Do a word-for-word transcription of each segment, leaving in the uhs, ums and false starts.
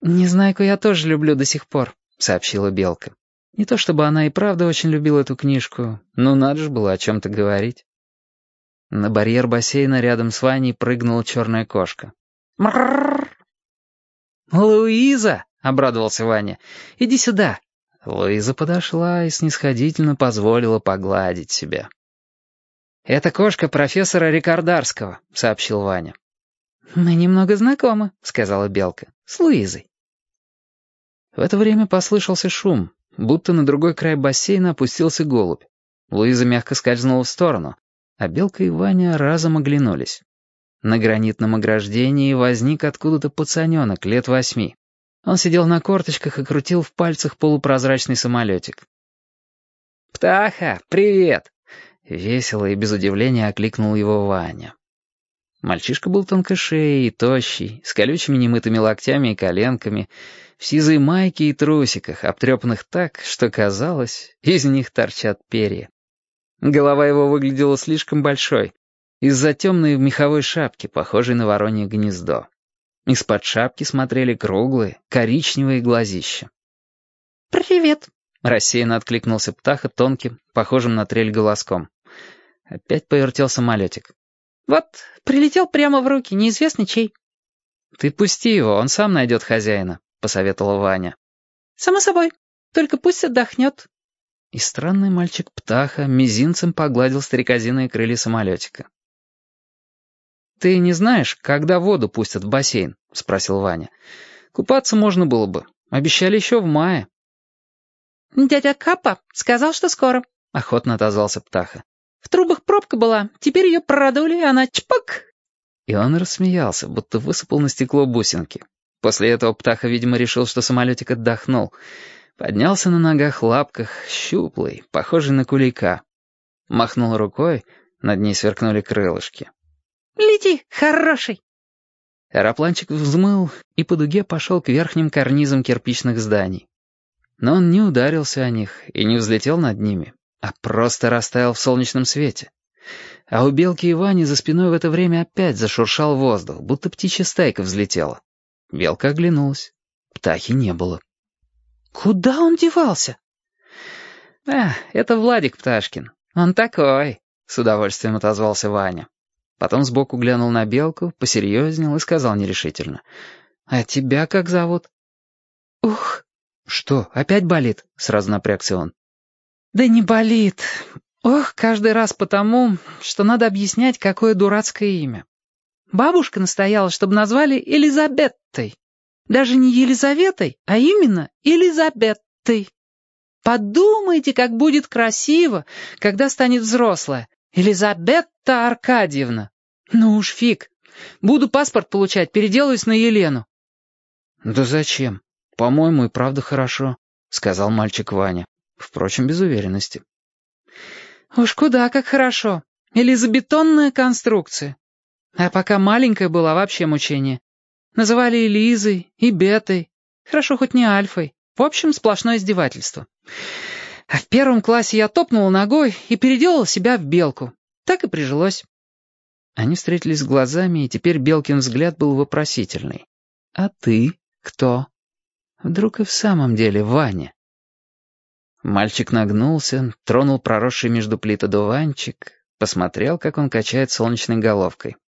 «Незнайку я тоже люблю до сих пор», — сообщила Белка. Не то чтобы она и правда очень любила эту книжку, но надо же было о чем-то говорить. На барьер бассейна рядом с Ваней прыгнула черная кошка. «Мррррр!» «Луиза!» — обрадовался Ваня. «Иди сюда!» Луиза подошла и снисходительно позволила погладить себя. «Это кошка профессора Рикардарского», — сообщил Ваня. «Мы немного знакомы», — сказала Белка, — «с Луизой». В это время послышался шум, будто на другой край бассейна опустился голубь. Луиза мягко скользнула в сторону, а Белка и Ваня разом оглянулись. На гранитном ограждении возник откуда-то пацаненок лет восьми. Он сидел на корточках и крутил в пальцах полупрозрачный самолетик. «Птаха, привет!» — весело и без удивления окликнул его Ваня. Мальчишка был тонкошеей и тощий, с колючими немытыми локтями и коленками, в сизой майке и трусиках, обтрепанных так, что казалось, из них торчат перья. Голова его выглядела слишком большой, из-за темной меховой шапки, похожей на воронье гнездо. Из-под шапки смотрели круглые, коричневые глазища. «Привет», — рассеянно откликнулся Птаха тонким, похожим на трель голоском. Опять повертел самолетик. «Вот, прилетел прямо в руки, неизвестно чей». «Ты пусти его, он сам найдет хозяина», — посоветовал Ваня. «Само собой, только пусть отдохнет». И странный мальчик Птаха мизинцем погладил стрекозиные крылья самолетика. «Ты не знаешь, когда воду пустят в бассейн?» — спросил Ваня. «Купаться можно было бы. Обещали еще в мае». «Дядя Капа сказал, что скоро», — охотно отозвался Птаха. «В трубах пробка была, теперь ее продули, и она чпок». И он рассмеялся, будто высыпал на стекло бусинки. После этого Птаха, видимо, решил, что самолетик отдохнул. Поднялся на ногах-лапках, щуплый, похожий на кулика. Махнул рукой, над ней сверкнули крылышки. «Лети, хороший!» Аэропланчик взмыл и по дуге пошел к верхним карнизам кирпичных зданий. Но он не ударился о них и не взлетел над ними, а просто растаял в солнечном свете. А у Белки и Вани за спиной в это время опять зашуршал воздух, будто птичья стайка взлетела. Белка оглянулась. Птахи не было. «Куда он девался?» «А, это Владик Пташкин. Он такой», — с удовольствием отозвался Ваня. Потом сбоку глянул на Белку, посерьезнел и сказал нерешительно. «А тебя как зовут?» «Ух!» «Что, опять болит?» — сразу напрягся он. «Да не болит. Ох, каждый раз потому, что надо объяснять, какое дурацкое имя. Бабушка настояла, чтобы назвали Элизабеттой. Даже не Елизаветой, а именно Элизабеттой. Подумайте, как будет красиво, когда станет взрослая. Елизабетта Аркадьевна. Ну уж фиг. Буду паспорт получать, переделаюсь на Елену». «Да зачем? По-моему, и правда хорошо», — сказал мальчик Ваня. Впрочем, без уверенности. «Уж куда как хорошо. Элизабетонная конструкция. А пока маленькая была, вообще мучение. Называли и Лизой, и Бетой. Хорошо, хоть не Альфой. В общем, сплошное издевательство. А в первом классе я топнула ногой и переделала себя в белку. Так и прижилось». Они встретились глазами, и теперь Белкин взгляд был вопросительный. «А ты кто?» Вдруг и в самом деле Ваня. Мальчик нагнулся, тронул проросший между плит одуванчик, посмотрел, как он качает солнечной головкой.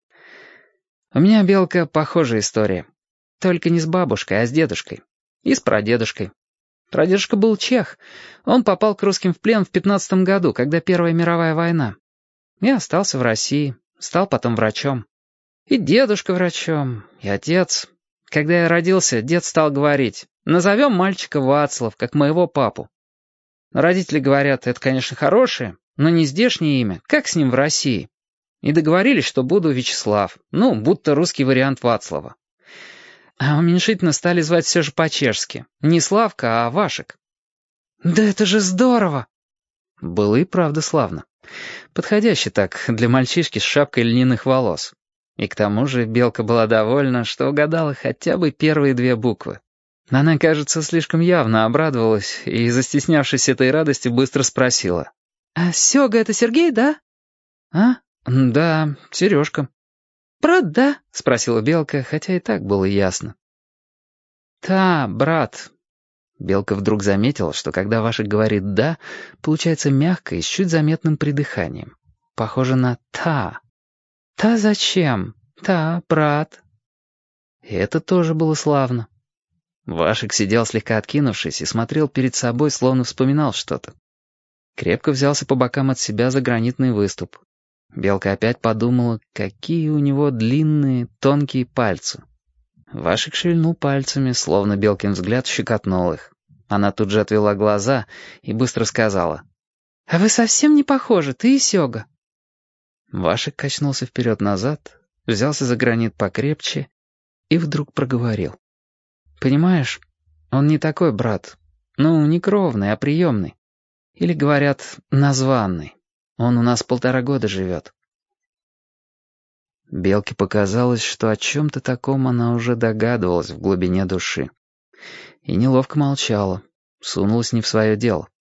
«У меня, Белка, похожая история. Только не с бабушкой, а с дедушкой. И с прадедушкой. Прадедушка был чех. Он попал к русским в плен в пятнадцатом году, когда Первая мировая война. Я остался в России, стал потом врачом. И дедушка врачом, и отец. Когда я родился, дед стал говорить: назовем мальчика Вацлав, как моего папу. Родители говорят, это, конечно, хорошее, но не здешнее имя, как с ним в России. И договорились, что буду Вячеслав, ну, будто русский вариант Вацлава. А уменьшительно стали звать все же по-чешски. Не Славка, а Вашек. «Да это же здорово!» Было и правда славно. Подходяще так для мальчишки с шапкой льняных волос. И к тому же Белка была довольна, что угадала хотя бы первые две буквы. Она, кажется, слишком явно обрадовалась и, застеснявшись этой радости, быстро спросила. «А Сёга — это Сергей, да?» «А? Да, Сережка». «Правда, да?» — спросила Белка, хотя и так было ясно. «Та, брат». Белка вдруг заметила, что когда Вашик говорит «да», получается мягко и с чуть заметным придыханием. Похоже на «та». «Та зачем? Та, брат». И это тоже было славно. Вашик сидел слегка откинувшись и смотрел перед собой, словно вспоминал что-то. Крепко взялся по бокам от себя за гранитный выступ. Белка опять подумала, какие у него длинные, тонкие пальцы. Вашик шевельнул пальцами, словно Белкин взгляд щекотнул их. Она тут же отвела глаза и быстро сказала: «А вы совсем не похожи, ты и Сёга». Вашик качнулся вперед-назад, взялся за гранит покрепче и вдруг проговорил: «Понимаешь, он не такой брат. Ну, не кровный, а приемный. Или, говорят, названный. Он у нас полтора года живет». Белке показалось, что о чем-то таком она уже догадывалась в глубине души. И неловко молчала, сунулась не в свое дело.